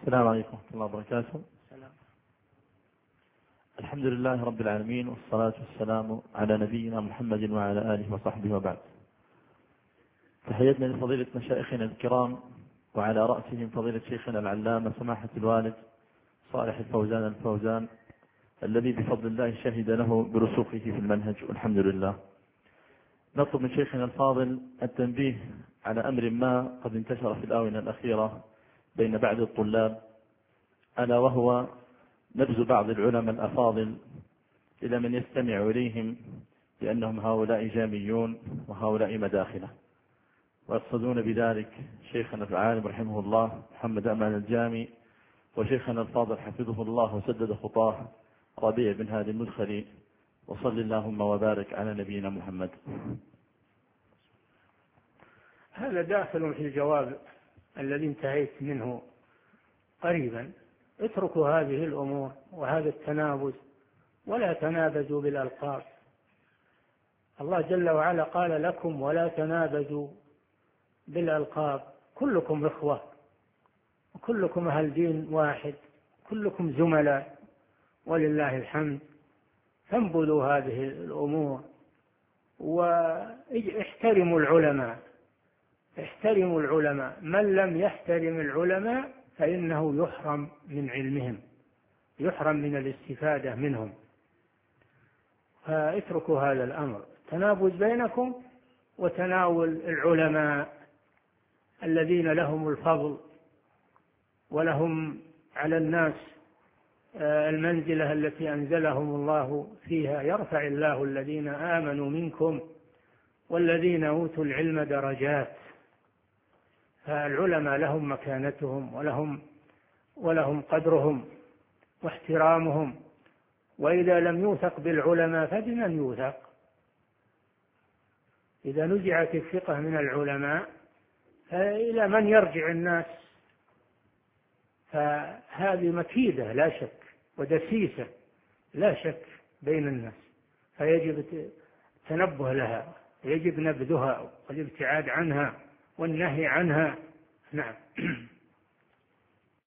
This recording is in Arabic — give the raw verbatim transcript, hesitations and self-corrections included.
السلام عليكم ورحمة الله وبركاته. السلام. الحمد لله رب العالمين، والصلاة والسلام على نبينا محمد وعلى آله وصحبه وبعد. تحياتنا لفضيلة مشايخنا الكرام، وعلى رأسهم فضيلة شيخنا العلامة سماحة الوالد صالح الفوزان الفوزان، الذي بفضل الله شهد له برسوخه في المنهج، والحمد لله. نطلب من شيخنا الفاضل التنبيه على أمر ما قد انتشر في الآونة الأخيرة بين بعض الطلاب، ألا وهو نبذ بعض العلماء الأفاضل إلى من يستمع إليهم بأنهم هؤلاء جاميون وهؤلاء مداخلة، ويقصدون بذلك شيخنا العالم رحمه الله محمد أمان الجامي، وشيخنا الفاضل حفظه الله وسدد خطاه ربيع بن هادي المدخلي. وصل اللهم وبارك على نبينا محمد. هذا داخل في الجواب الذي انتهيت منه قريبا. اتركوا هذه الأمور وهذا التنابز، ولا تنابزوا بالألقاب. الله جل وعلا قال لكم ولا تنابزوا بالألقاب، كلكم إخوة وكلكم أهل دين واحد، كلكم زملاء ولله الحمد. فانبذوا هذه الأمور واحترموا العلماء، احترموا العلماء. من لم يحترم العلماء فإنه يحرم من علمهم، يحرم من الاستفادة منهم. فاتركوا هذا الأمر، تنابز بينكم وتناول العلماء الذين لهم الفضل ولهم على الناس المنزلة التي أنزلهم الله فيها. يرفع الله الذين آمنوا منكم والذين أوتوا العلم درجات. فالعلماء لهم مكانتهم ولهم ولهم قدرهم واحترامهم، وإذا لم يوثق بالعلماء فبمن يوثق؟ إذا نزعت الثقة من العلماء فإلى من يرجع الناس؟ فهذه مكيدة لا شك، ودسيسة لا شك بين الناس، فيجب التنبه لها، يجب نبذها والابتعاد عنها والنهي عنها. نعم.